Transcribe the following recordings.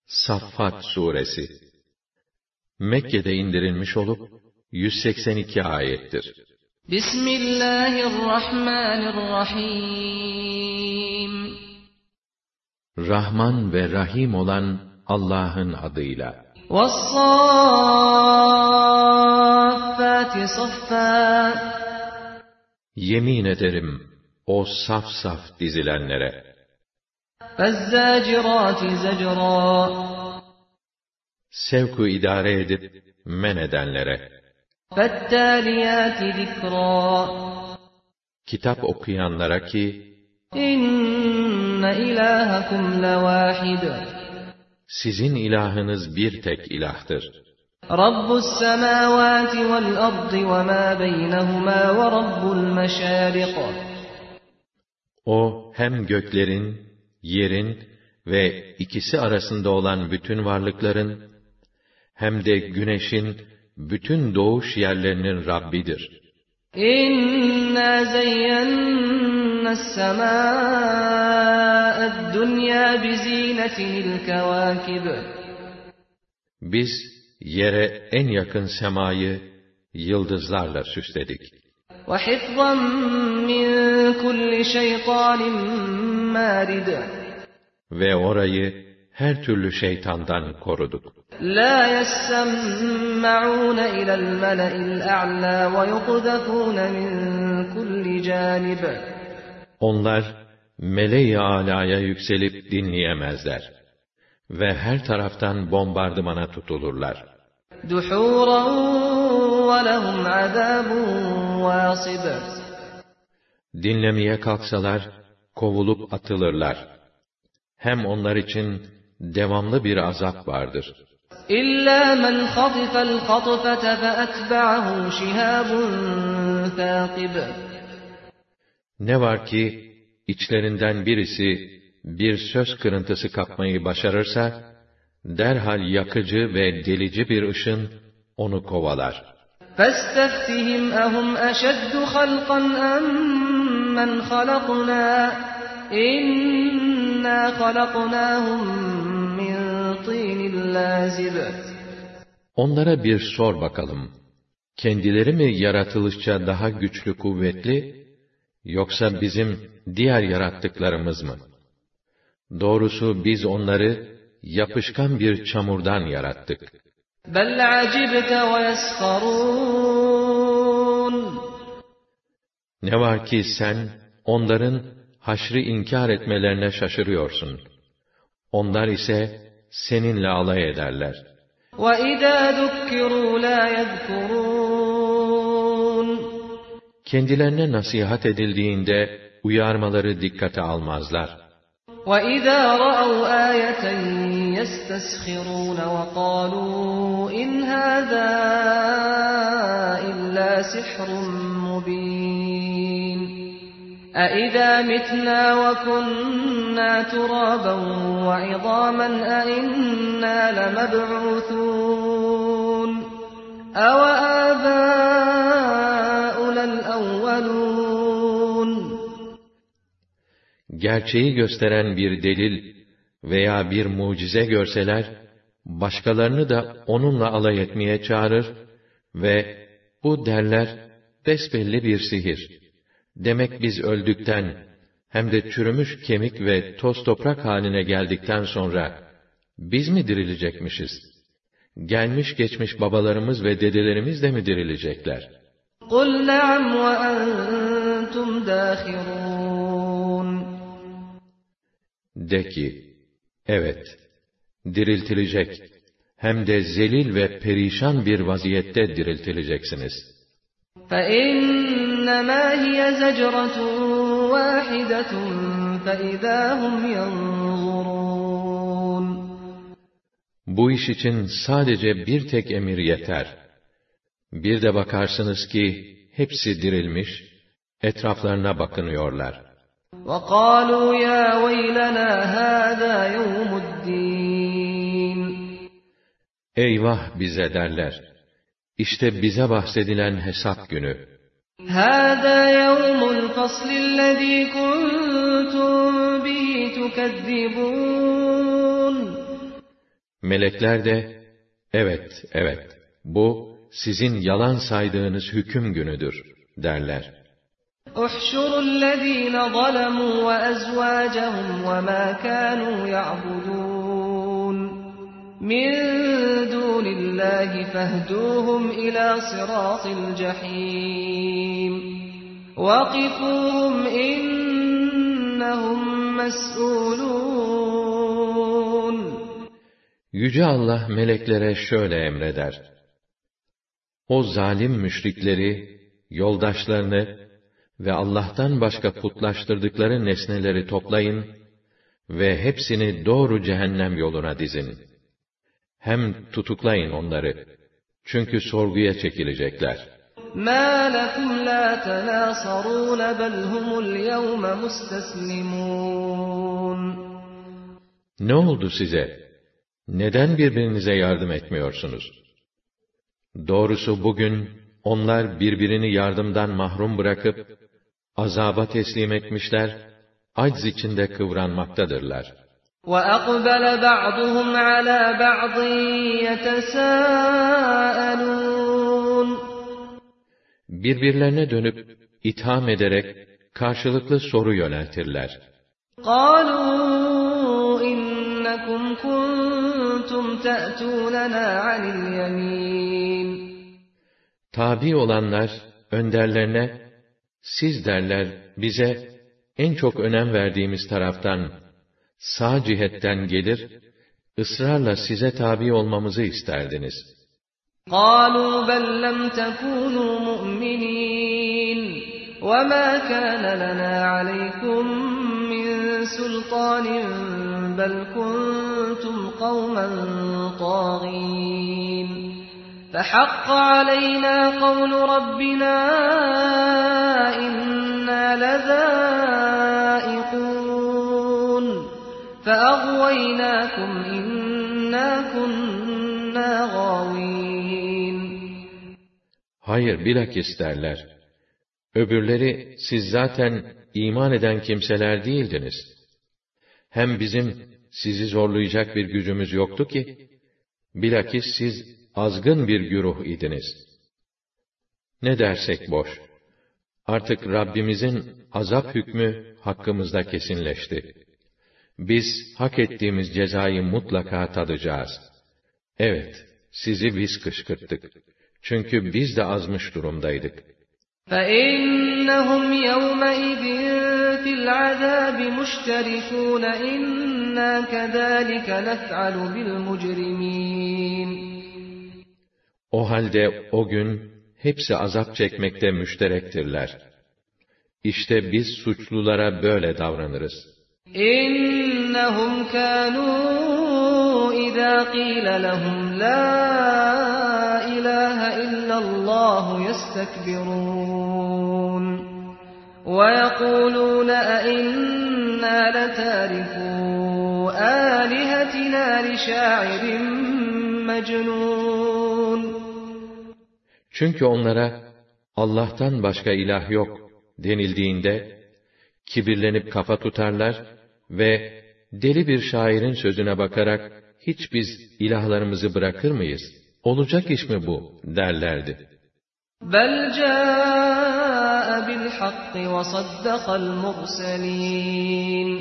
Saffat Suresi Mekke'de indirilmiş olup 182 ayettir. Bismillahirrahmanirrahim. Rahman ve Rahim olan Allah'ın adıyla. Ve's-Saffâti saffâ. Yemin ederim o saf saf dizilenlere. Fe'z-Zâcirâti zecrâ. Sevk-ü idare edip men edenlere. Fe'ttâliyâti zikrâ. Kitap okuyanlara ki, İnne ilâhekum levâhid. sizin ilahınız bir tek ilahtır. Rabbus-semâvâti vel-ardı ve mâ beynehumâ ve rabbul meşâriq. O hem göklerin, yerin ve ikisi arasında olan bütün varlıkların, hem de güneşin bütün doğuş yerlerinin Rabbidir. İnna zeyyenna's-semâ'ed-dunyâ bizinetinil kevâkib. Biz yere en yakın semayı yıldızlarla süsledik. Ve hifzan min kulli şeytânin mârid. Ve orayı her türlü şeytandan koruduk. La yessemme'ûne ilel mele'il a'lâ ve yuqdefûne min kulli cânib. Onlar mele-i âlâya yükselip dinleyemezler ve her taraftan bombardımana tutulurlar. Duhûran ve lehum azâbun vâsib. Dinlemeye kalksalar kovulup atılırlar. Hem onlar için devamlı bir azap vardır. İllâ men hatifel hatfete feetbe'ahu şihâbun thâkib. Ne var ki içlerinden birisi bir söz kırıntısı kapmayı başarırsa, derhal yakıcı ve delici bir ışın onu kovalar. فَاسْتَفْتِهِمْ أَهُمْ أَشَدُّ خَلْقًا أَمَّنْ خَلَقْنَا إِنَّا خَلَقْنَاهُمْ مِنْ طِينٍ لَازِبٍ. Onlara bir sor bakalım. Kendileri mi yaratılışça daha güçlü kuvvetli, yoksa bizim diğer yarattıklarımız mı? Doğrusu biz onları yapışkan bir çamurdan yarattık. بَلْ عَجِبْتَ وَيَسْخَرُونَ. Ne var ki sen onların haşrı inkar etmelerine şaşırıyorsun. Onlar ise seninle alay ederler. وَإِذَا ذُكِّرُوا لَا يَذْكُرُونَ. Kendilerine nasihat edildiğinde uyarmaları dikkate almazlar. وَإِذَا رَأَوْا آيَةً يَسْتَسْخِرُونَ وَقَالُوا إِنْ هَذَا إِلَّا سِحْرٌ مُبِينٌ أَإِذَا مِتْنَا وَكُنَّا تُرَابًا وَعِظَامًا أَإِنَّا لَمَبْعُوثُونَ أَوَآبَاؤُنَا الْأَوَّلُونَ. Gerçeği gösteren bir delil veya bir mucize görseler, başkalarını da onunla alay etmeye çağırır ve bu derler, besbelli bir sihir. Demek biz öldükten, hem de çürümüş kemik ve toz toprak haline geldikten sonra, biz mi dirilecekmişiz? Gelmiş geçmiş babalarımız ve dedelerimiz de mi dirilecekler? قُلْ نَعَمْ وَأَنْتُمْ دَاخِرُونَ. De ki, evet, diriltilecek, hem de zelil ve perişan bir vaziyette diriltileceksiniz. فَإِنَّمَا هِيَ زَجْرَةٌ وَاحِدَةٌ فَإِذَا هُمْ يَنْظُرُونَ. Bu iş için sadece bir tek emir yeter. Bir de bakarsınız ki, hepsi dirilmiş, etraflarına bakınıyorlar. وَقَالُوا يَا وَيْلَنَا هَذَا يَوْمُ الدِّينِ. Eyvah bize derler. İşte bize bahsedilen hesap günü. هَذَا يَوْمُ الْفَصْلِ الَّذ۪ي كُنْتُمْ بِهِ تُكَذِّبُونَ. Melekler de, evet, evet, bu sizin yalan saydığınız hüküm günüdür derler. احشروا الذين ظلموا وأزواجهم وما كانوا يعبدون من دون الله فاهدوهم إلى صراط الجحيم وقفوهم إنهم مسؤولون. Yüce Allah meleklere şöyle emreder: O zalim müşrikleri, yoldaşlarını ve Allah'tan başka putlaştırdıkları nesneleri toplayın ve hepsini doğru cehennem yoluna dizin. Hem tutuklayın onları. Çünkü sorguya çekilecekler. مَا لَكُمْ لَا تَنَاصَرُونَ بَلْ هُمُ الْيَوْمَ مُسْتَسْلِمُونَ. Ne oldu size? Neden birbirinize yardım etmiyorsunuz? Doğrusu bugün onlar birbirini yardımdan mahrum bırakıp azaba teslim etmişler, acz içinde kıvranmaktadırlar. وَأَقْبَلَ بَعْضُهُمْ عَلَى بَعْضٍ يَتَسَاءَلُونَ. Birbirlerine dönüp itham ederek karşılıklı soru yöneltirler. قَالُوا إِنَّكُمْ كُنْتُمْ تَأْتُونَنَا عَنِ الْيَمِينِ. Tabi olanlar önderlerine, siz derler bize en çok önem verdiğimiz taraftan, sağ cihetten gelir, ısrarla size tabi olmamızı isterdiniz. قَالُوا بَلْ لَمْ تَكُونُوا مُؤْمِنِينَ وَمَا كَانَ لَنَا عَلَيْكُمْ مِنْ سُلْطَانٍ بَلْ كُنْتُمْ قَوْمًا طَاغِينَ فَحَقَّ عَلَيْنَا قَوْلُ رَبِّنَا إِنَّا لَذَائِقُونَ فَأَغْوَيْنَاكُمْ إِنَّا كُنَّا غَاوِينَ. Hayır, bilakis derler. Öbürleri, siz zaten iman eden kimseler değildiniz. Hem bizim sizi zorlayacak bir gücümüz yoktu ki, bilakis siz azgın bir güruh idiniz. Ne dersek boş. Artık Rabbimizin azap hükmü hakkımızda kesinleşti. Biz hak ettiğimiz cezayı mutlaka tadacağız. Evet, sizi biz kışkırttık. Çünkü biz de azmış durumdaydık. فَإِنَّهُمْ يَوْمَئِذٍ فِي الْعَذَابِ مُشْتَرِكُونَ إِنَّا كَذَٰلِكَ نَفْعَلُ بِالْمُجْرِمِينَ. O halde o gün hepsi azap çekmekte müşterektirler. İşte biz suçlulara böyle davranırız. إِنَّهُمْ كَانُوا إِذَا قِيلَ لَهُمْ لَا إِلَٰهَ إِلَّا اللَّهُ يَسْتَكْبِرُونَ وَيَقُولُونَ أَإِنَّا لَتَارِكُو آلِهَتِنَا لِشَاعِرٍ مَجْنُونَ. Çünkü onlara Allah'tan başka ilah yok denildiğinde kibirlenip kafa tutarlar ve deli bir şairin sözüne bakarak hiç biz ilahlarımızı bırakır mıyız? Olacak iş mi bu derlerdi. بَلْ جَاءَ بِالْحَقِّ وَصَدَّقَ الْمُرْسَلِينَ.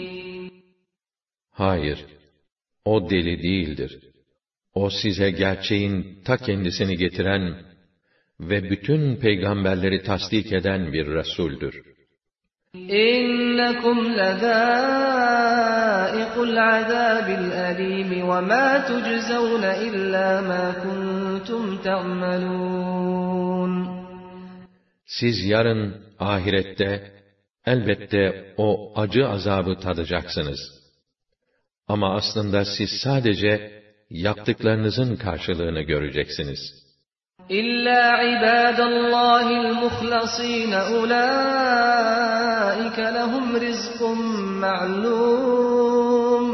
Hayır, o deli değildir. O size gerçeğin ta kendisini getiren ve bütün peygamberleri tasdik eden bir Resul'dür. إِنَّكُمْ لَذَائِقُو الْعَذَابِ الْأَلِيمِ وَمَا تُجْزَوْنَ إِلَّا مَا كُنْتُمْ تَعْمَلُونَ. Siz yarın ahirette elbette o acı azabı tadacaksınız. Ama aslında siz sadece yaptıklarınızın karşılığını göreceksiniz. إِلَّا عِبَادَ اللّٰهِ الْمُخْلَصِينَ أُولَٰئِكَ لَهُمْ رِزْقٌ مَعْلُومٌ.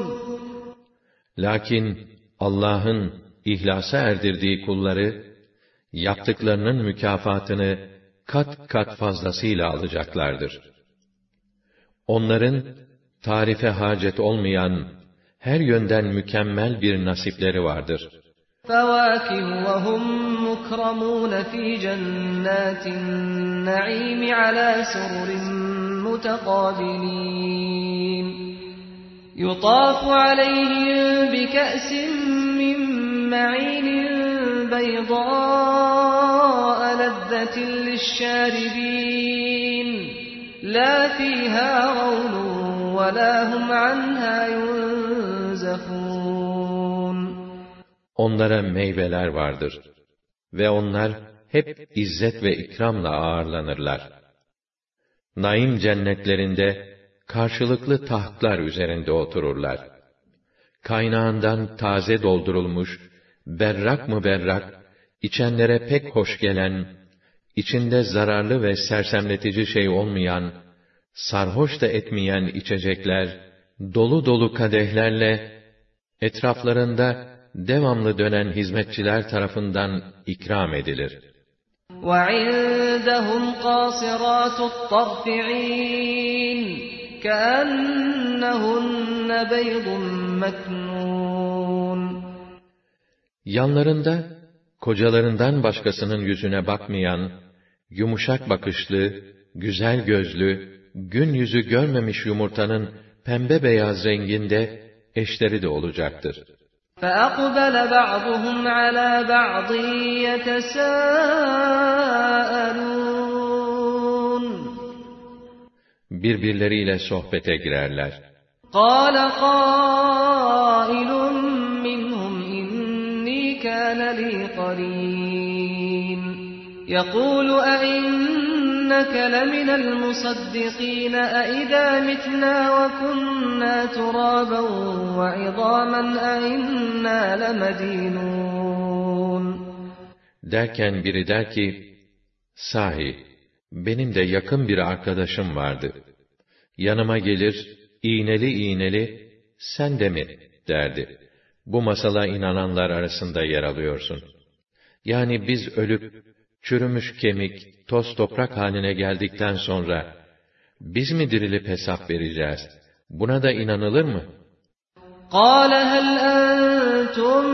Lakin Allah'ın ihlasa erdirdiği kulları, yaptıklarının mükafatını kat kat fazlasıyla alacaklardır. Onların, tarife hacet olmayan, her yönden mükemmel bir nasipleri vardır. فَوَاكِهُ وَهُمْ مُكْرَمُونَ فِي جَنَّاتِ النَّعِيمِ عَلَى سُرُرٍ مُتَقَابِلِينَ يُطَافُ عَلَيْهِمْ بِكَأْسٍ مِّن مَّعِينٍ بَيْضَاءَ لَذَّةٍ لِّلشَّارِبِينَ لَا فِيهَا غَوْلٌ وَلَا هُمْ عَنْهَا يُنزَفُونَ Onlara meyveler vardır ve onlar hep izzet ve ikramla ağırlanırlar. Naim cennetlerinde karşılıklı tahtlar üzerinde otururlar. Kaynağından taze doldurulmuş, berrak mı berrak, içenlere pek hoş gelen, içinde zararlı ve sersemletici şey olmayan, sarhoş da etmeyen içecekler, dolu dolu kadehlerle, etraflarında devamlı dönen hizmetçiler tarafından ikram edilir. وَعِندَهُمْ قَاصِرَاتُ الطَّرْفِ عِينٌ كَأَنَّهُنَّ بَيْضٌ مَكْنُونٌ Yanlarında, kocalarından başkasının yüzüne bakmayan, yumuşak bakışlı, güzel gözlü, gün yüzü görmemiş yumurtanın pembe beyaz renginde eşleri de olacaktır. فَأَقْبَلَ بَعْضُهُمْ عَلَى بَعْضٍ يَتَسَاءَلُونَ Birbirleriyle sohbete girerler. قَالَ قَائِلٌ مِّنْهُمْ إِنِّي كَانَ لِي قَرِينٌ يَقُولُ أَإِنَّكَ لَمِنَ الْمُصَدِّقِينَ أَإِذَا مِتْنَا وَكُنَّا تُرَابًا وَعِظَامًا أَإِنَّا لَمَدِينُونَ Derken biri der ki, sahi, benim de yakın bir arkadaşım vardı. Yanıma gelir, iğneli iğneli, sen de mi, derdi. Bu masala inananlar arasında yer alıyorsun. Yani biz ölüp, çürümüş kemik, toz toprak haline geldikten sonra, biz mi dirilip hesap vereceğiz? Buna da inanılır mı? قَالَ هَلْ أَنْتُمْ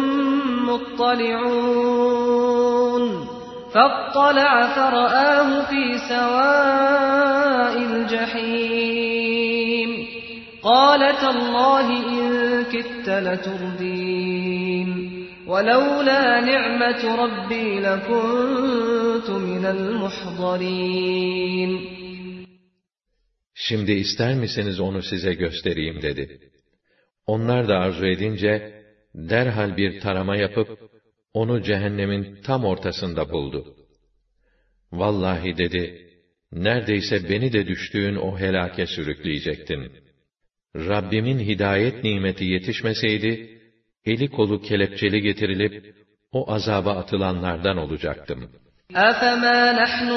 مُطَّلِعُونَ فَاطَّلَعَ فَرَآهُ فِي سَوَاءِ الْجَحِيمِ قَالَ تَاللَّهِ إِنْ كِدتَّ لَتُرْدِينِ وَلَوْلَا نِعْمَةُ رَبِّي لَكُنْتُ مِنَ الْمُحْضَرِينَ Şimdi ister misiniz onu size göstereyim dedi. Onlar da arzu edince, derhal bir tarama yapıp, onu cehennemin tam ortasında buldu. Vallahi dedi, neredeyse beni de düştüğün o helake sürükleyecektin. Rabbimin hidayet nimeti yetişmeseydi, eli kolu kelepçeli getirilip, o azaba atılanlardan olacaktım. أَفَمَا نَحْنُ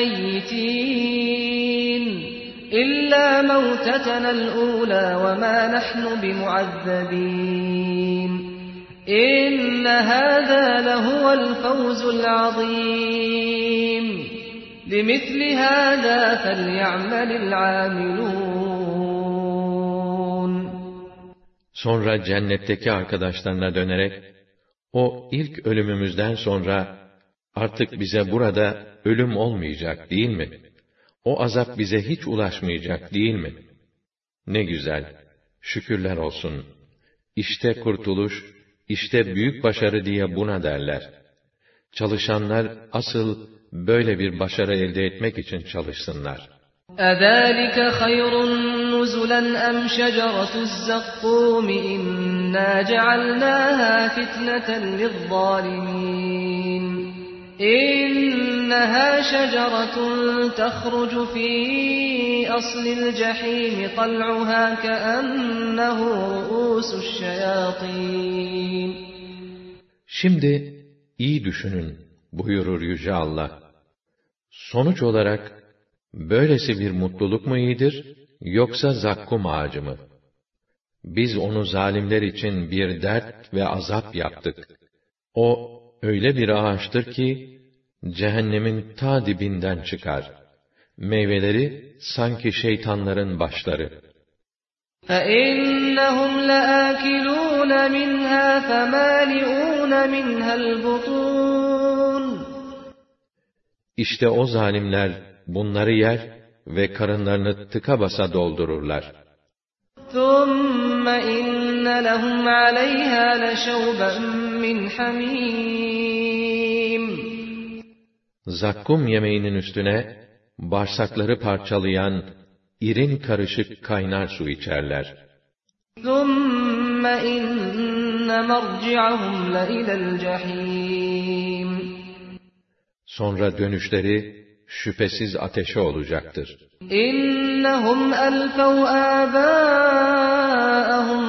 بِمَيِّتِينَ إِلَّا مَوْتَتَنَا الْأُولَى وَمَا نَحْنُ بِمُعَذَّبِينَ إِنَّ هَذَا لَهُوَ الْفَوْزُ الْعَظِيمُ لِمِثْلِ هَذَا فَلْيَعْمَلِ الْعَامِلُونَ Sonra cennetteki arkadaşlarına dönerek, o ilk ölümümüzden sonra, artık bize burada ölüm olmayacak değil mi? O azap bize hiç ulaşmayacak değil mi? Ne güzel, şükürler olsun. İşte kurtuluş, işte büyük başarı diye buna derler. Çalışanlar asıl böyle bir başarı elde etmek için çalışsınlar. أَذَٰلِكَ خَيْرٌ نُزُلًا أَمْ شَجَرَةُ الزَّقُّومِ إِنَّا جَعَلْنَاهَا فِتْنَةً لِلظَّالِمِينَ إِنَّهَا شَجَرَةٌ تَخْرُجُ فِي أَصْلِ الْجَحِيمِ طَلْعُهَا كَأَنَّهُ رُءُوسُ الشَّيَاطِينِ Şimdi iyi düşünün buyurur Yüce Allah. Sonuç olarak böylesi bir mutluluk mu iyidir, yoksa zakkum ağacı mı? Biz onu zalimler için bir dert ve azap yaptık. O öyle bir ağaçtır ki, cehennemin ta dibinden çıkar. Meyveleri sanki şeytanların başları. فَإِنَّهُمْ لَآكِلُونَ مِنْهَا فَمَالِئُونَ مِنْهَا الْبُطُونَ İşte o zalimler bunları yer ve karınlarını tıka basa doldururlar. ثُمَّ إِنَّ لَهُمْ عَلَيْهَا لَشَوْبًا مِّنْ حَمِيمٍ Zakkum yemeğinin üstüne bağırsakları parçalayan irin karışık kaynar su içerler. ثُمَّ إِنَّ مَرْجِعَهُمْ لَإِلَى الْجَحِيمِ Sonra dönüşleri şüphesiz ateşe olacaktır. İnnehum elfev âbâehum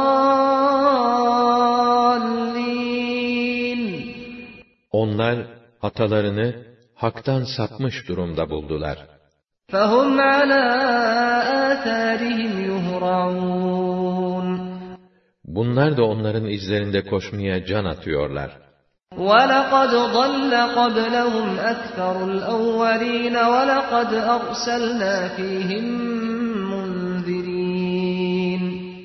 dâllîn Onlar atalarını haktan sapmış durumda buldular. فَهُمْ عَلَى آثَارِهِمْ يُهْرَعُونَ Bunlar da onların izlerinde koşmaya can atıyorlar. وَلَقَدْ ضَلَّ قَبْلَهُمْ أَكْثَرُ الْأَوَّلِينَ وَلَقَدْ أَرْسَلْنَا فِيهِمْ مُنذِرِينَ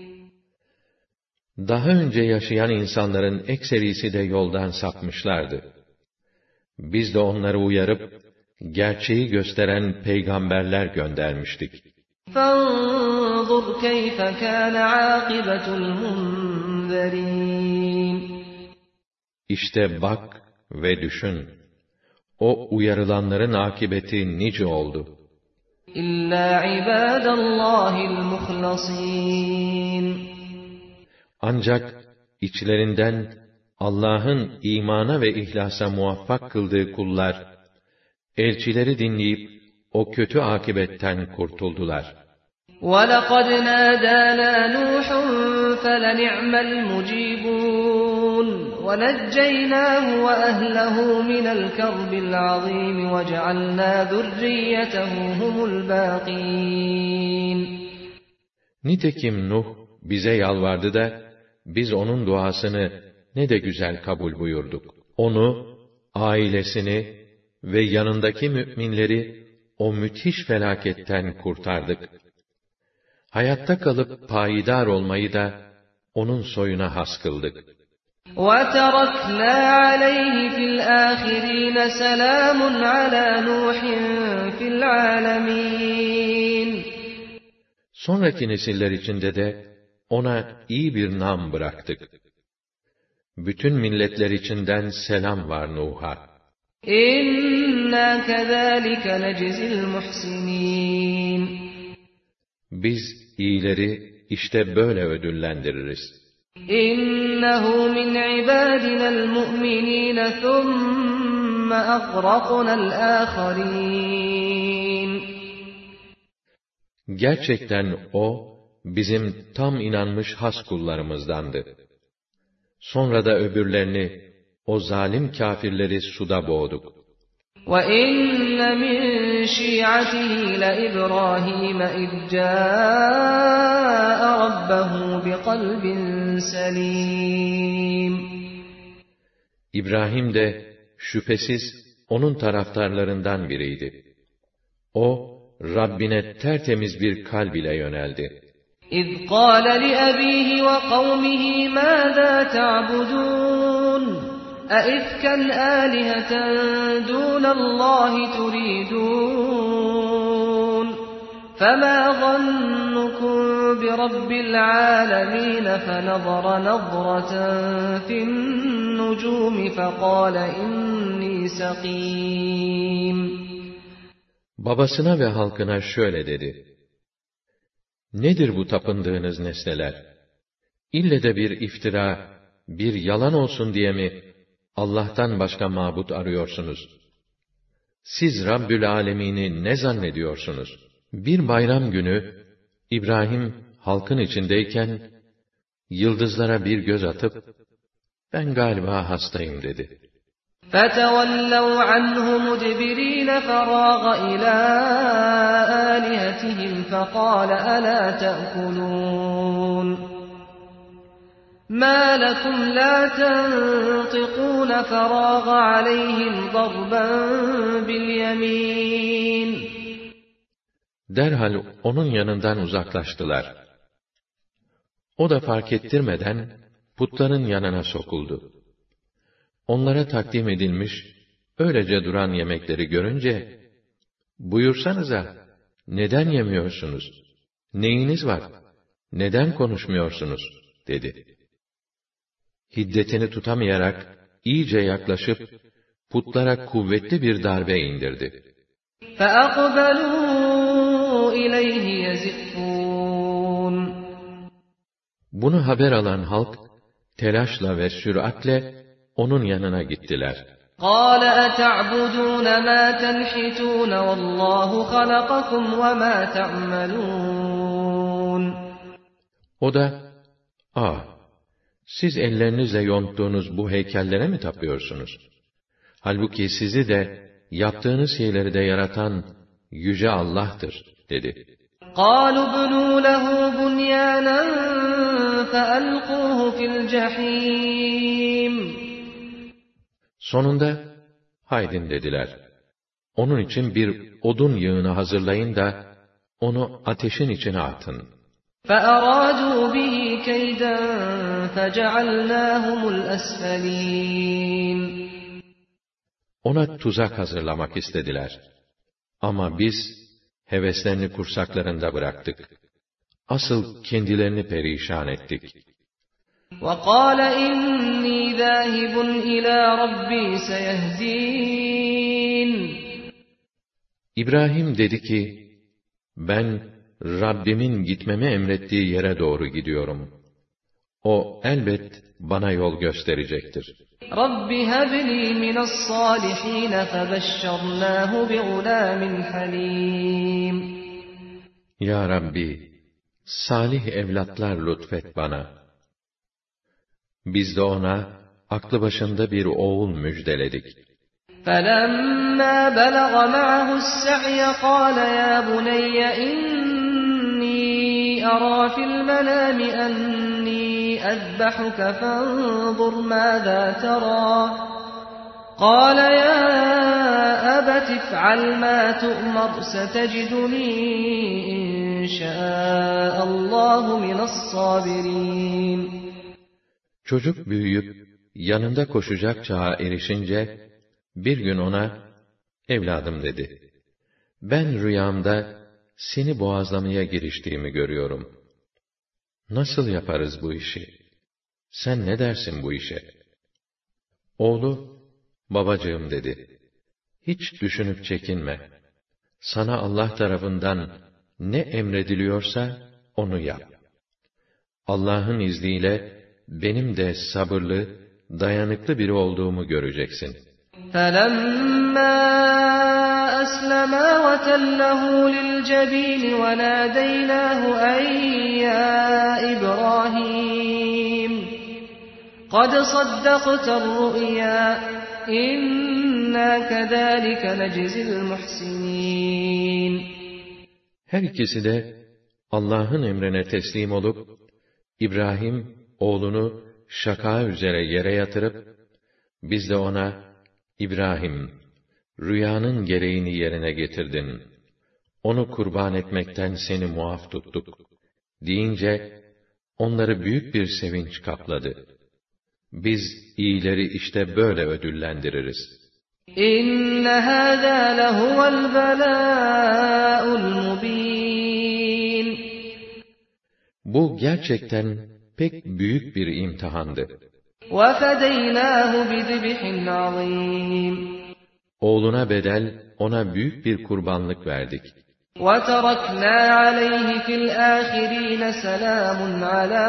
Daha önce yaşayan insanların ekserisi de yoldan sapmışlardı. Biz de onları uyarıp, gerçeği gösteren peygamberler göndermiştik. فَانظُرْ كَيْفَ كَانَ عَاقِبَةُ الْمُنذَرِينَ İşte bak ve düşün, o uyarılanların akıbeti nice oldu. İllâ ibâdallâhil muhlasîn Ancak içlerinden Allah'ın imana ve ihlasa muvaffak kıldığı kullar, elçileri dinleyip o kötü akıbetten kurtuldular. وَلَقَدْ نَادَانَا نُوحٌ فَلَنِعْمَ الْمُجِيبُونَ وَنَجَّيْنَاهُ وَأَهْلَهُ مِنَ الْكَرْبِ الْعَظِيمِ وَجَعَلْنَا ذُرِّيَّتَهُ هُمُ الْبَاقِينَ Nitekim Nuh bize yalvardı da, biz onun duasını ne de güzel kabul buyurduk. Onu, ailesini ve yanındaki müminleri o müthiş felaketten kurtardık. Hayatta kalıp payidar olmayı da onun soyuna has kıldık. وَتَرَكْنَا عَلَيْهِ فِي الْآخِرِينَ سَلَامٌ عَلَى نُوحٍ فِي الْعَالَمِينَ Sonraki nesiller içinde de ona iyi bir nam bıraktık. Bütün milletler içinden selam var Nuh'a. İnna kezalike neczil muhsinin. Biz iyileri işte böyle ödüllendiririz. İnnehu min ibadina'l mu'minin thumma aghraqna'l âkharîn. Gerçekten o, bizim tam inanmış has kullarımızdandı. Sonra da öbürlerini, o zalim kâfirleri suda boğduk. وَإِنَّ مِنْ شِيعَتِهِ لَإِبْرَاهِيمَ إِذْ جَاءَ رَبَّهُ بِقَلْبٍ سَلِيمٍ İbrahim de şüphesiz onun taraftarlarından biriydi. O, Rabbine tertemiz bir kalb ile yöneldi. إِذْ قَالَ لِأَبِيهِ وَقَوْمِهِ مَاذَا تَعْبُدُونَ أَئِفْكًا آلِهَةً دُونَ اللّٰهِ تُرِيدُونَ فَمَا ظَنُّكُمْ بِرَبِّ الْعَالَمِينَ فَنَظَرَ نَظْرَةً فِي النُّجُومِ فَقَالَ إِنِّي سَقِيمٌ Babasına ve halkına şöyle dedi: Nedir bu tapındığınız nesneler? İlle de bir iftira, bir yalan olsun diye mi Allah'tan başka mabut arıyorsunuz? Siz Rabbül Âlemîn'i ne zannediyorsunuz? Bir bayram günü, İbrahim halkın içindeyken, yıldızlara bir göz atıp, ben galiba hastayım dedi. فَتَوَلَّوْا عَنْهُ مُدْبِرِينَ فَرَاغَ إِلَى آلِهَتِهِمْ فَقَالَ أَلَا تَأْكُلُونَ مَا لَكُمْ لَا تَنطِقُونَ فَرَاغَ عَلَيْهِمْ ضَرْبًا بِالْيَمِينِ Derhal onun yanından uzaklaştılar. O da fark ettirmeden putların yanına sokuldu. Onlara takdim edilmiş, öylece duran yemekleri görünce, "Buyursanıza, neden yemiyorsunuz? Neyiniz var? Neden konuşmuyorsunuz?" dedi. Hiddetini tutamayarak, iyice yaklaşıp, putlara kuvvetli bir darbe indirdi. فَأَقْبَلُوا إِلَيْهِ يَزِفُّونَ Bunu haber alan halk, telaşla ve süratle onun yanına gittiler. قَالَ أَتَعْبُدُونَ مَا تَنْحِتُونَ وَاللّٰهُ خَلَقَكُمْ وَمَا تَعْمَلُونَ O da, siz ellerinizle yonttuğunuz bu heykellere mi tapıyorsunuz? Halbuki sizi de, yaptığınız şeyleri de yaratan Yüce Allah'tır, dedi. قَالُوا ابْنُوا لَهُ بُنْيَانًا فَأَلْقُوهُ فِي الْجَحِيمِ Sonunda, haydin dediler. Onun için bir odun yığını hazırlayın da, onu ateşin içine atın. فَأَرَادُوا بِهِ كَيْدًا فَجَعَلْنَاهُمُ الْأَسْفَلِينَ Ona tuzak hazırlamak istediler. Ama biz, heveslerini kursaklarında bıraktık. Asıl kendilerini perişan ettik. وَقَالَ إِنِّي ذَاهِبٌ إِلَى رَبِّي سَيَهْدِينِ İbrahim dedi ki, ben Rabbimin gitmemi emrettiği yere doğru gidiyorum. O elbet bana yol gösterecektir. رَبِّ هَبْ لِي مِنَ الصَّالِحِينَ فَبَشَّرْنَاهُ بِغُلَامٍ حَلِيمٍ Ya Rabbi, salih evlatlar lütfet bana. Biz de ona, aklı başında bir oğul müjdeledik. فَلَمَّا بَلَغَ مَعَهُ السَّعْيَ قَالَ يَا بُنَيَّ إِنِّي أَرَى فِي الْمَنَامِ أَنِّي أَذْبَحُكَ فَانظُرْ مَاذَا تَرَى قَالَ يَا أَبَتِ افْعَلْ مَا تُؤْمَرُ سَتَجِدُنِي إِن شَاءَ اللّٰهُ مِنَ الصَّابِرِينَ Çocuk büyüyüp, yanında koşacak çağa erişince, bir gün ona, evladım dedi, ben rüyamda seni boğazlamaya giriştiğimi görüyorum. Nasıl yaparız bu işi? Sen ne dersin bu işe? Oğlu, babacığım dedi, hiç düşünüp çekinme. Sana Allah tarafından ne emrediliyorsa onu yap. Allah'ın izniyle benim de sabırlı, dayanıklı biri olduğumu göreceksin. فَلَمَّا أَسْلَمَا وَتَلَّهُ لِلْجَبِينِ وَنَادَيْنَاهُ أَن يَا إِبْرَاهِيمُ قَدْ صَدَّقْتَ الرُّؤْيَا إِنَّا كَذَٰلِكَ نَجْزِي الْمُحْسِنِينَ Her ikisi de Allah'ın emrine teslim olup, İbrahim oğlunu şaka üzere yere yatırıp, biz de ona, İbrahim, rüyanın gereğini yerine getirdin. Onu kurban etmekten seni muaf tuttuk, deyince, onları büyük bir sevinç kapladı. Biz iyileri işte böyle ödüllendiririz. İnne hâzâ lehuvel belâ'ul mubîn. Bu gerçekten pek büyük bir imtihandı. وَفَدَيْنَاهُ بِذِبْحٍ عَظِيمٍ Oğluna bedel, ona büyük bir kurbanlık verdik. وَتَرَكْنَا عَلَيْهِ فِي الْآخِرِينَ سَلَامٌ عَلَى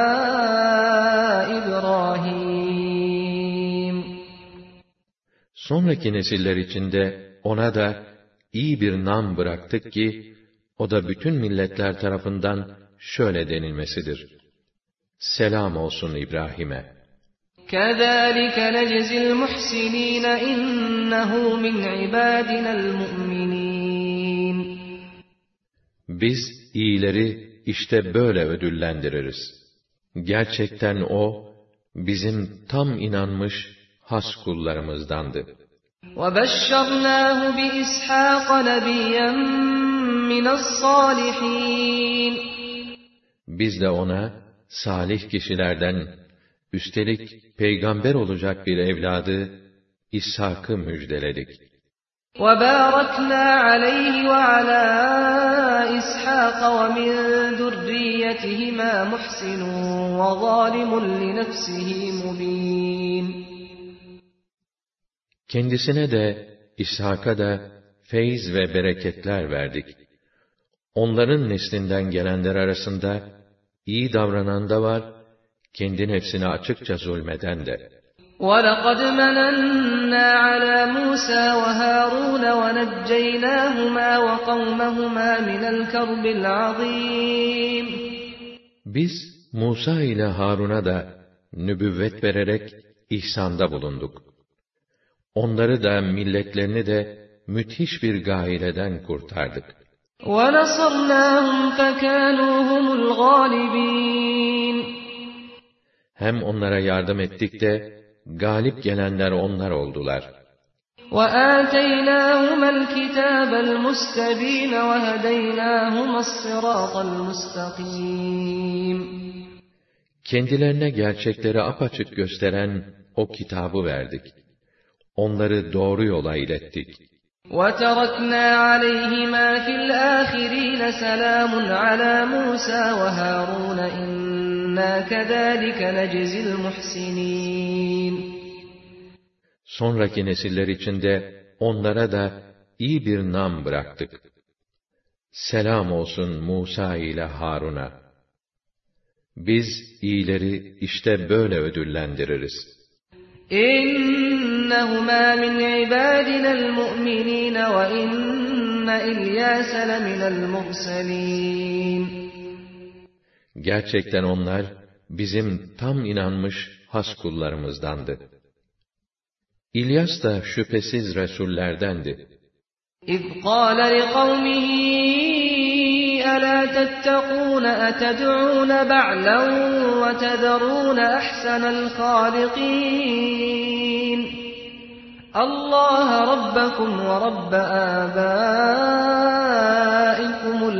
إِبْرَاهِيمَ Sonraki nesiller içinde ona da iyi bir nam bıraktık ki, o da bütün milletler tarafından şöyle denilmesidir: Selam olsun İbrahim'e. كَذَٰلِكَ نَجْزِي الْمُحْسِنِينَ إِنَّهُ مِنْ عِبَادِنَا الْمُؤْمِنِينَ Biz iyileri işte böyle ödüllendiririz. Gerçekten o, bizim tam inanmış has kullarımızdandı. وَبَشَّرْنَاهُ بِإِسْحَاقَ نَبِيًّا مِنَ الصَّالِحِينَ Biz de ona, salih kişilerden, üstelik peygamber olacak bir evladı, İshak'ı müjdeledik. وَبَارَكْنَا عَلَيْهِ وَعَلَى إِسْحَاقَ وَمِنْ ذُرِّيَّتِهِمَا مُحْسِنٌ وَظَالِمٌ لِنَفْسِهِ مُبِينٌ. Kendisine de, İshak'a da feyz ve bereketler verdik. Onların neslinden gelenler arasında, iyi davranan da var, kendi nefsine açıkça zulmeden de. وَلَقَدْ مَنَنَّا عَلَى مُوسَى وَهَارُونَ وَنَجَّيْنَاهُمَا وَقَوْمَهُمَا مِنَ الْكَرْبِ الْعَظِيمِ. Biz, Musa ile Harun'a da nübüvvet vererek ihsanda bulunduk. Onları da, milletlerini de müthiş bir gâileden kurtardık. وَنَصَرْنَاهُمْ فَكَانُوا هُمُ الْغَالِبِينَ. Hem onlara yardım ettik de, galip gelenler onlar oldular. وَآتَيْنَاهُمَا الْكِتَابَ الْمُسْتَبِينَ وَهَدَيْنَاهُمَا الصِّرَاطَ الْمُسْتَقِيمَ. Kendilerine gerçekleri apaçık gösteren o kitabı verdik. Onları doğru yola ilettik. وَتَرَكْنَا عَلَيْهِمَا فِي الْآخِرِينَ سَلَامٌ عَلَى مُوسَى وَهَارُونَ إِنَّا كَذَٰلِكَ نَجْزِي الْمُحْسِنِينَ. Sonraki nesiller içinde onlara da iyi bir nam bıraktık. Selam olsun Musa ile Harun'a. Biz iyileri işte böyle ödüllendiririz. İnnehumâ min ibâdinel mu'minîne ve inne İlyâse leminel murselîn. Gerçekten onlar bizim tam inanmış has kullarımızdandı. İlyas da şüphesiz resullerdendi. İz qâle liqavmihi elâ tettegûne eted'ûne ba'len ve tederûne ahsenel khâlikîn. Allâhe rabbekum ve rabbe âbâikumul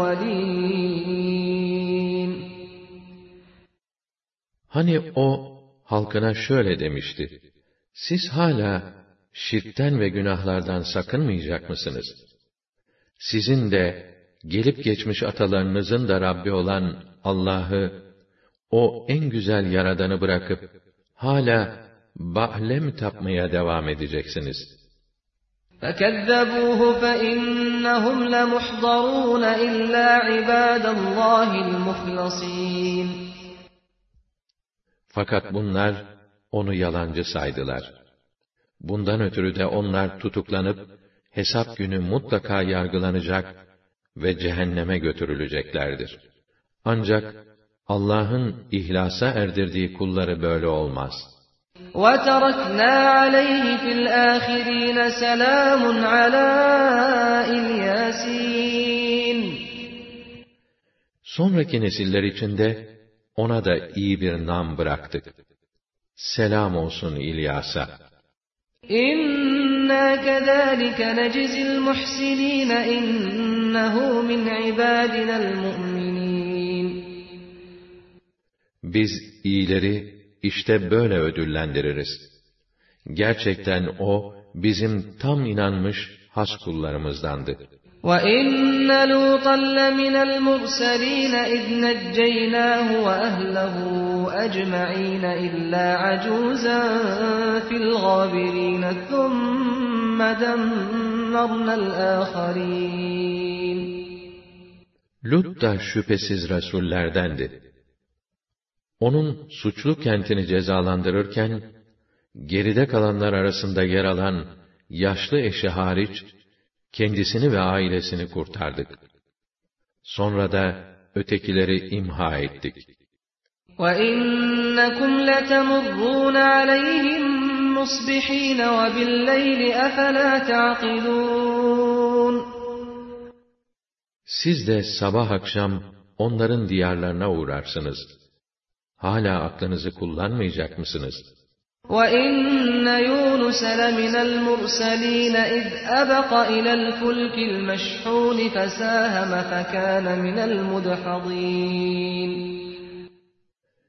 evvelîn. Hani o halkına şöyle demişti: Siz hala şirkten ve günahlardan sakınmayacak mısınız? Sizin de gelip geçmiş atalarınızın da Rabbi olan Allah'ı, o en güzel yaradanı bırakıp hala Ba'le mi tapmaya devam edeceksiniz? فَكَذَّبُوهُ فَإِنَّهُمْ لَمُحْضَرُونَ إِلَّا عِبَادَ اللّٰهِ الْمُخْلَصِينَ. Fakat bunlar onu yalancı saydılar. Bundan ötürü de onlar tutuklanıp hesap günü mutlaka yargılanacak ve cehenneme götürüleceklerdir. Ancak Allah'ın ihlasa erdirdiği kulları böyle olmaz. وَتَرَكْنَا عَلَيْهِ فِي الْآخِرِينَ سَلَامٌ عَلَى İlyâsîn. Sonraki nesiller içinde ona da iyi bir nam bıraktık. Selam olsun İlyas'a. İnna kezâlike necizil muhsinîn innehu min ibâdinel mu'minîn. Biz iyileri işte böyle ödüllendiririz. Gerçekten o bizim tam inanmış has kullarımızdandı. وَإِنَّ لُوطًا لَّمِنَ الْمُرْسَلِينَ إِذْ نَجَّيْنَاهُ وَأَهْلَهُ أَجْمَعِينَ إِلَّا عَجُوزًا فِي الْغَابِرِينَ ثُمَّ دَمَّرْنَا الْآخَرِينَ. Lut da şüphesiz resullerdendi. Onun suçlu kentini cezalandırırken, geride kalanlar arasında yer alan yaşlı eşi hariç, kendisini ve ailesini kurtardık. Sonra da ötekileri imha ettik. وَإِنَّكُمْ لَتَمُرُّونَ عَلَيْهِمْ مُصْبِحِينَ وَبِاللَّيْلِ أَفَلَا تَعْقِلُونَ. Siz de sabah akşam onların diyarlarına uğrarsınız. Hala aklınızı kullanmayacak mısınız? وَإِنَّ يُونُسَ لَمِنَ الْمُرْسَلِينَ إِذْ أَبَقَ إِلَى الْفُلْكِ الْمَشْحُونِ فَسَاهَمَ فَكَانَ مِنَ الْمُدْحَضِينَ.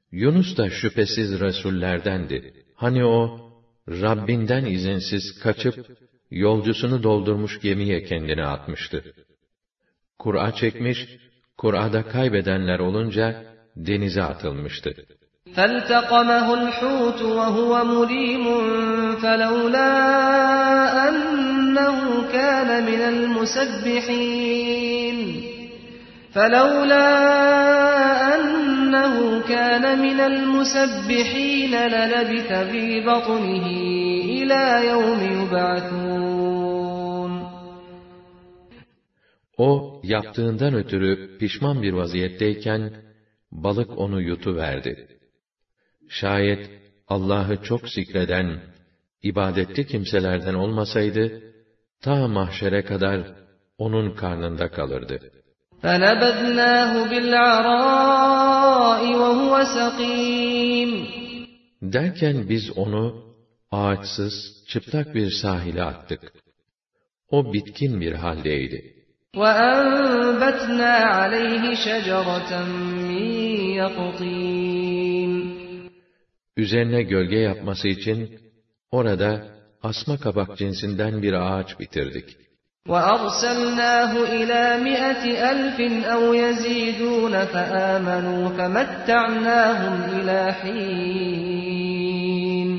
Yunus da şüphesiz Resullerdendi. Hani o, Rabbinden izinsiz kaçıp, yolcusunu doldurmuş gemiye kendini atmıştı. Kur'a çekmiş, Kur'a'da kaybedenler olunca, denize atılmıştı. فَالْتَقَمَهُ الْحُوتُ وَهُوَ مُلِيمٌ فَلَوْلَا أَنَّهُ كَانَ مِنَ الْمُسَبِّحِينَ لَلَبِثَ فِي بَطْنِهِ إِلَى يَوْمِ يُبْعَثُونَ. O, yaptığından ötürü pişman bir vaziyetteyken, balık onu yutuverdi. Şayet Allah'ı çok zikreden, ibadetli kimselerden olmasaydı, ta mahşere kadar onun karnında kalırdı. فَنَبَذْنَاهُ بِالْعَرَاءِ وَهُوَ سَقِيمٌ. Derken biz onu, ağaçsız, çıplak bir sahile attık. O bitkin bir haldeydi. وَأَنبَتْنَا عَلَيْهِ شَجَرَةً مِّن يَقْطِينٍ. Üzerine gölge yapması için, orada asma kabak cinsinden bir ağaç bitirdik. وَأَرْسَلْنَاهُ إِلَى 100,000 أَوْ يَزِيدُونَ فَآمَنُوا فَمَتَّعْنَاهُمْ إِلَى حِينٍ.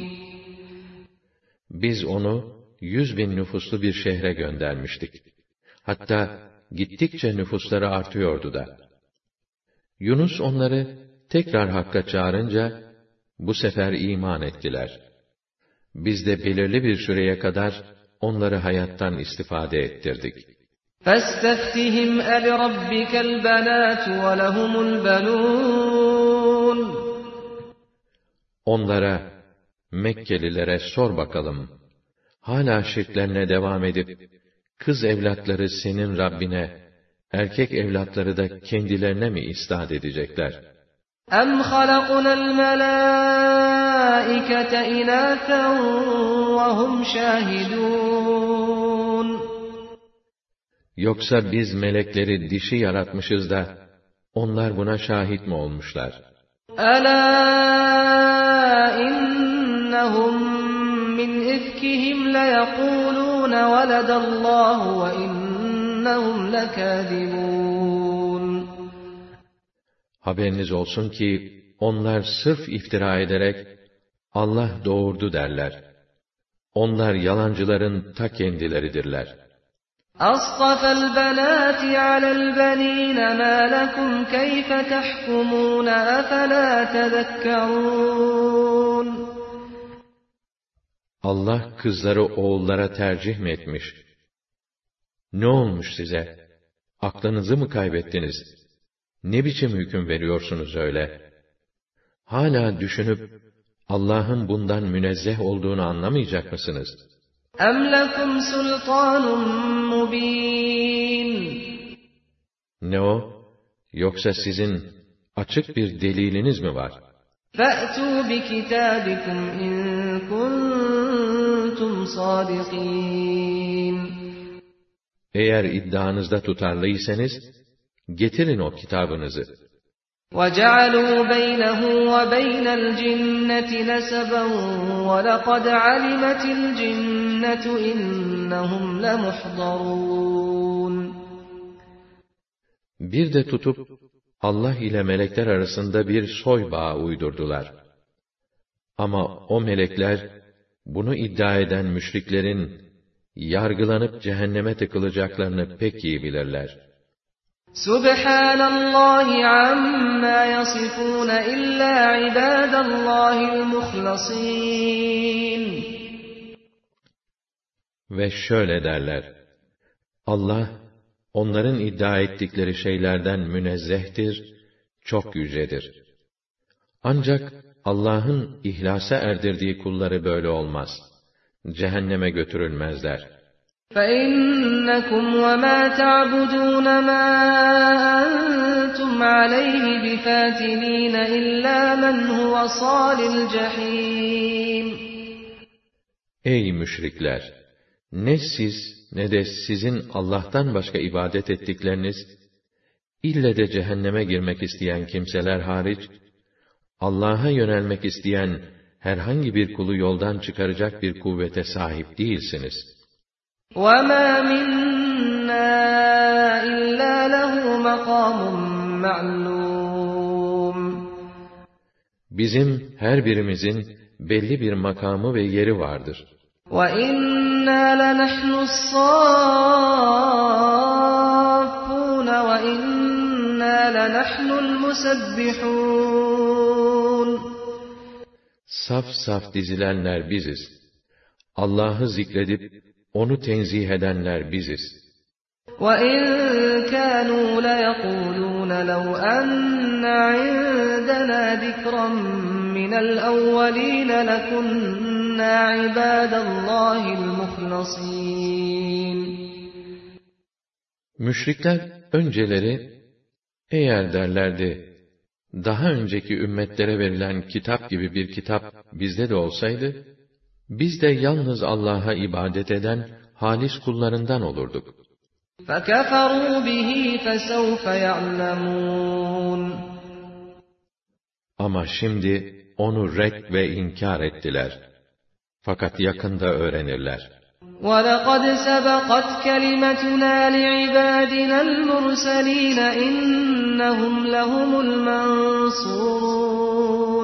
Biz onu 100.000 nüfuslu bir şehre göndermiştik. Hatta gittikçe nüfusları artıyordu da. Yunus onları tekrar Hakk'a çağırınca, bu sefer iman ettiler. Biz de belirli bir süreye kadar onları hayattan istifade ettirdik. فَاسْتَفْتِهِمْ أَلِرَبِّكَ الْبَنَاتُ وَلَهُمُ الْبَنُونَ. Onlara, Mekkelilere sor bakalım, hala şirklerine devam edip, kız evlatları senin Rabbine, erkek evlatları da kendilerine mi istat edecekler? اَمْ خَلَقْنَا الْمَلَائِكَةَ إِنَاثًا وَهُمْ شَاهِدُونَ. Yoksa biz melekleri dişi yaratmışız da, onlar buna şahit mi olmuşlar? أَلَا إِنَّهُمْ مِنْ إِفْكِهِمْ لَيَقُولُونَ وَلَدَ اللّٰهُ وَإِنَّهُمْ لَكَاذِبُونَ. Haberiniz olsun ki, onlar sırf iftira ederek, Allah doğurdu derler. Onlar yalancıların ta kendileridirler. أَصْطَفَى الْبَنَاتِ عَلَى الْبَنِينَ مَا لَكُمْ كَيْفَ تَحْكُمُونَ أَفَلَا تَذَكَّرُونَ. Allah kızları oğullara tercih mi etmiş? Ne olmuş size? Aklınızı mı kaybettiniz? Ne biçim hüküm veriyorsunuz öyle? Hala düşünüp, Allah'ın bundan münezzeh olduğunu anlamayacak mısınız? اَمْ لَكُمْ سُلْطَانٌ مُّب۪ينٌ. Ne o? Yoksa sizin açık bir deliliniz mi var? فَأْتُوا بِكِتَابِكُمْ اِنْ كُنْتُمْ صَادِقِينَ. Eğer iddianızda tutarlıysanız, getirin o kitabınızı. وَجَعَلُوا بَيْنَهُ وَبَيْنَ الْجِنَّةِ نَسَبًا وَلَقَدْ عَلِمَتِ الْجِنَّةُ إِنَّهُمْ لَمُحْضَرُونَ. Bir de tutup, Allah ile melekler arasında bir soy bağı uydurdular. Ama o melekler, bunu iddia eden müşriklerin, yargılanıp cehenneme tıkılacaklarını pek iyi bilirler. Subhanallahi amma yasifun illa ibadallahil muhlasin. Ve şöyle derler: Allah, onların iddia ettikleri şeylerden münezzehtir, çok yücedir. Ancak Allah'ın ihlasa erdirdiği kulları böyle olmaz. Cehenneme götürülmezler. فَإِنَّكُمْ وَمَا تَعْبُدُونَ مَا أَنْتُمْ عَلَيْهِ بِفَاتِنِينَ إِلَّا مَنْ هُوَ صَالِ الْجَحِيمِ. Ey müşrikler! Ne siz ne de sizin Allah'tan başka ibadet ettikleriniz, ille de cehenneme girmek isteyen kimseler hariç, Allah'a yönelmek isteyen herhangi bir kulu yoldan çıkaracak bir kuvvete sahip değilsiniz. وَمَا مِنَّا إِلَّا لَهُ مَقَامٌ مَعْلُومٌ Bizim her birimizin belli bir makamı ve yeri vardır. وَإِنَّا لَنَحْنُ الصَّافُّونَ وَإِنَّا لَنَحْنُ الْمُسَبِّحُونَ Saf saf dizilenler biziz. Allah'ı zikredip onu tenzih edenler biziz. وَإِنْ كَانُوا لَيَقُولُونَ لَوْ أَنَّ عِندَنَا ذِكْرًا مِنَ الْأَوَّلِينَ لَكُنَّا عِبَادَ اللّٰهِ الْمُخْلَصِينَ Müşrikler önceleri, eğer derlerdi, daha önceki ümmetlere verilen kitap gibi bir kitap bizde de olsaydı, biz de yalnız Allah'a ibadet eden halis kullarından olurduk. فَكَفَرُوا بِهِ فَسَوْفَ يَعْلَمُونَ Ama şimdi onu red ve inkar ettiler. Fakat yakında öğrenirler. وَلَقَدْ سَبَقَتْ كَلِمَتُنَا لِعِبَادِنَا الْمُرْسَلِينَ إِنَّهُمْ لَهُمُ الْمَنْصُورُونَ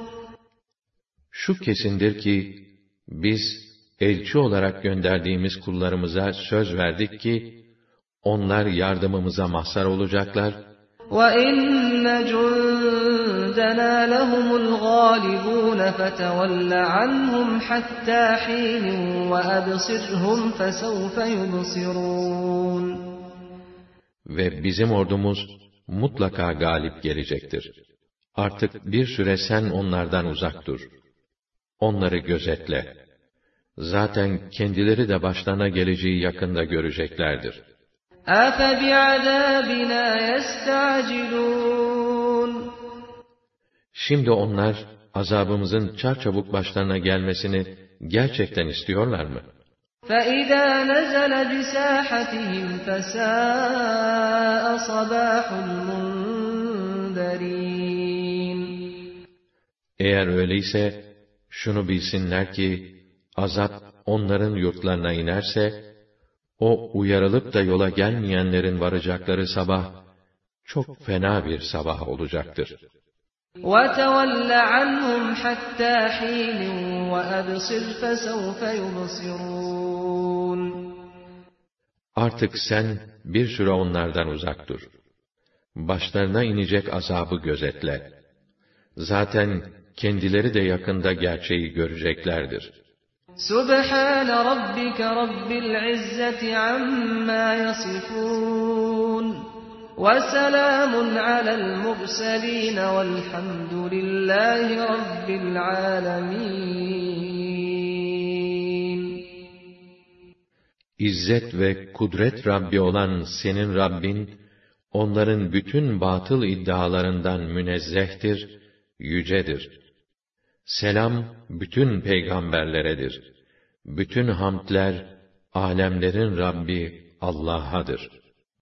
Şu kesindir ki, biz elçi olarak gönderdiğimiz kullarımıza söz verdik ki, onlar yardımımıza mazhar olacaklar. وَإِنَّ جُندَنَا لَهُمُ الْغَالِبُونَ فَتَوَلَّ عَنْهُمْ حَتَّى حِينٍ وَأَبْصِرْهُمْ فَسَوْفَ يُبْصِرُونَ Ve bizim ordumuz mutlaka galip gelecektir. Artık bir süre sen onlardan uzak dur. Onları gözetle. Zaten kendileri de başlarına geleceği yakında göreceklerdir. أَفَبِعَذَابِنَا يَسْتَعْجِلُونَ Şimdi onlar, azabımızın çarçabuk başlarına gelmesini gerçekten istiyorlar mı? فَإِذَا نَزَلَ بِسَاحَتِهِمْ فَسَاءَ صَبَاحُ الْمُنذَرِينَ Eğer öyleyse, şunu bilsinler ki, azap onların yurtlarına inerse, o uyarılıp da yola gelmeyenlerin varacakları sabah, çok fena bir sabah olacaktır. وَتَوَلَّ عَنْهُمْ حَتَّى حِينٍ وَأَبْصِرْ فَسَوْفَ يُبْصِرُونَ Artık sen bir süre onlardan uzak dur. Başlarına inecek azabı gözetle. Zaten kendileri de yakında gerçeği göreceklerdir. سُبْحَانَ رَبِّكَ رَبِّ الْعِزَّةِ عَمَّا يَصِفُونَ وَسَلَامٌ عَلَى الْمُرْسَلِينَ وَالْحَمْدُ لِلَّهِ رَبِّ الْعَالَمِينَ İzzet ve kudret Rabbi olan senin Rabbin, onların bütün batıl iddialarından münezzehtir, yücedir. Selam bütün peygamberleredir. Bütün hamdler alemlerin Rabbi Allah'adır.